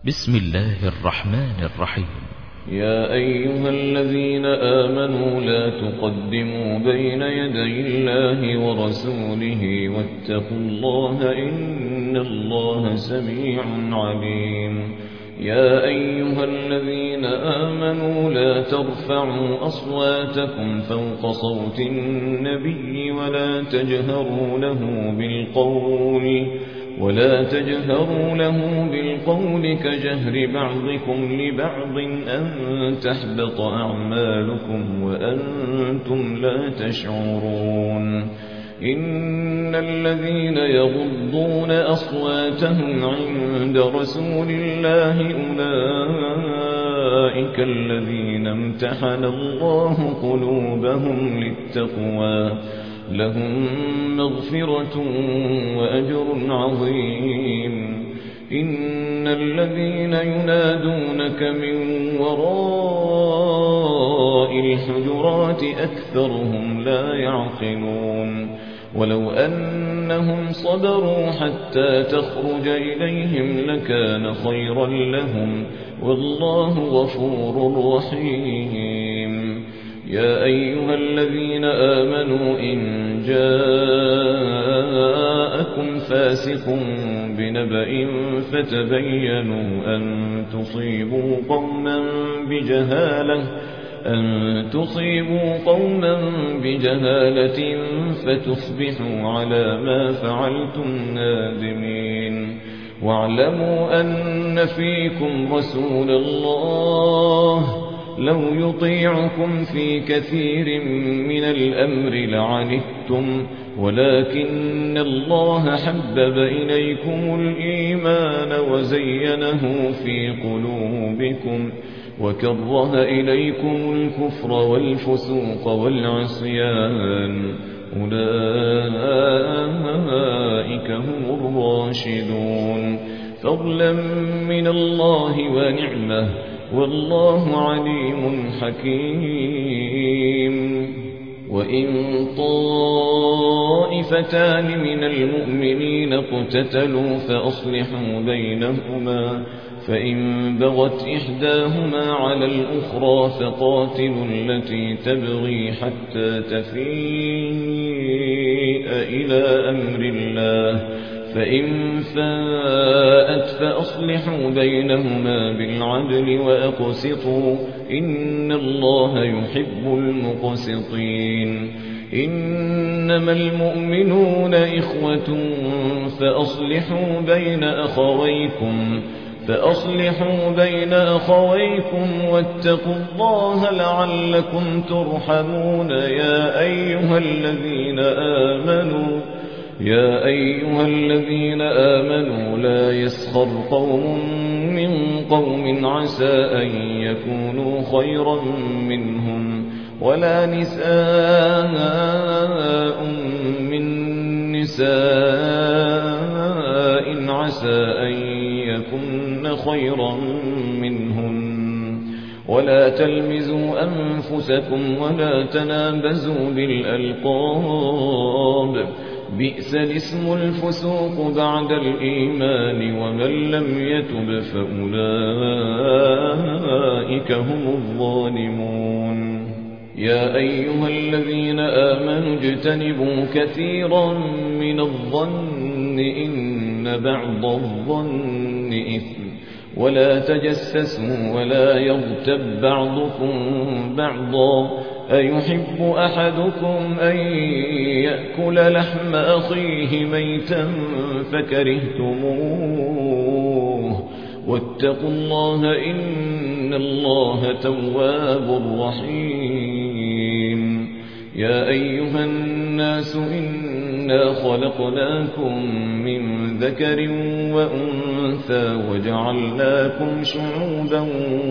بسم الله الرحمن الرحيم. يا أيها الذين آمنوا لا تقدموا بين يدي الله ورسوله واتقوا الله إن الله سميع عليم. يا أيها الذين آمنوا لا ترفعوا أصواتكم فوق صوت النبي ولا تجهروا له بالقول كجهر بعضكم لبعض أن تحبط أعمالكم وأنتم لا تشعرون. إن الذين يغضون أصواتهم عند رسول الله أولئك الذين امتحن الله قلوبهم للتقوى لهم مغفرة وأجر عظيم. إن الذين ينادونك من وراء الحجرات أكثرهم لا يعقلون. ولو أنهم صبروا حتى تخرج إليهم لكان خيرا لهم والله غفور رحيم. يا أيها الذين آمنوا إن جاءكم فاسق بنبأ فتبينوا أن تصيبوا قوما بجهالة فتصبحوا على ما فعلتم نادمين. واعلموا أن فيكم رسول الله لو يطيعكم في كثير من الأمر لعنتم ولكن الله حبب إليكم الإيمان وزينه في قلوبكم وكره إليكم الكفر والفسوق والعصيان أولئك هم الراشدون فضلا من الله ونعمه والله عليم حكيم. وإن طائفتان من المؤمنين اقتتلوا فأصلحوا بينهما فإن بغت إحداهما على الأخرى فقاتلوا التي تبغي حتى تفيء إلى أمر الله فإن فاءت فأصلحوا بينهما بالعدل وأقسطوا إن الله يحب المقسطين. إنما المؤمنون إخوة فأصلحوا بين أخويكم واتقوا الله لعلكم ترحمون. يا أيها الذين آمنوا لا يسخر قوم من قوم عسى أن يكونوا خيرا منهم ولا نساء من نساء عسى أن يكن خيرا منهم ولا تلمزوا أنفسكم ولا تنابزوا بالألقاب بئس الاسم الفسوق بعد الإيمان ومن لم يتب فأولئك هم الظالمون. يا أيها الذين آمنوا اجتنبوا كثيرا من الظن إن بعض الظن إثم ولا تجسسوا ولا يغتب بعضكم بعضا أيحب أحدكم أن يأكل لحم أخيه ميتا فكرهتموه واتقوا الله إن الله تواب رحيم. يا أيها الناس إنا خلقناكم من ذكر وأنثى وجعلناكم شعوبا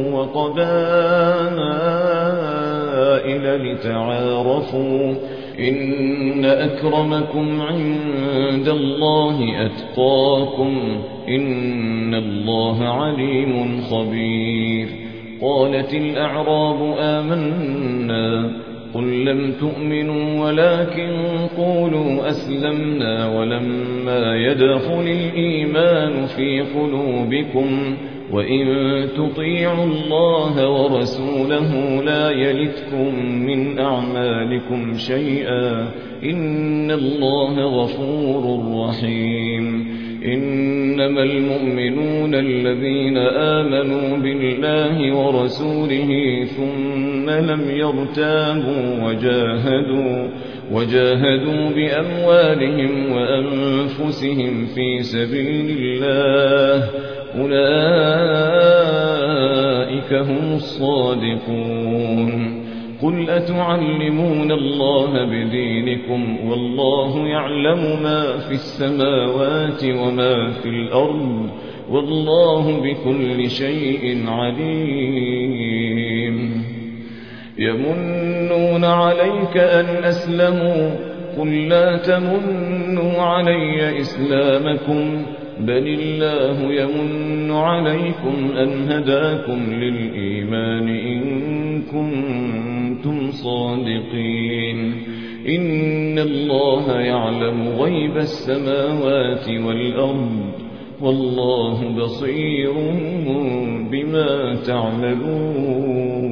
وقبائل لتعارفوا إن أكرمكم عند الله أتقاكم إن الله عليم خبير. قالت الأعراب آمنا قل لم تؤمنوا ولكن قولوا أسلمنا ولما يدخل الإيمان في قلوبكم وإن تطيعوا الله ورسوله لا يلتكم من أعمالكم شيئا إن الله غفور رحيم إنما المؤمنون الذين آمنوا بالله ورسوله ثم لم يرتابوا وجاهدوا بأموالهم وأنفسهم في سبيل الله أولئك هم الصادقون قل أتعلمون الله بدينكم والله يعلم ما في السماوات وما في الأرض والله بكل شيء عليم يمنون عليك أن أسلموا قل لا تمنوا علي إسلامكم بل الله يمن عليكم أن هداكم للإيمان إن كنتم صادقين إن الله يعلم غيب السماوات والأرض والله بصير بما تعملون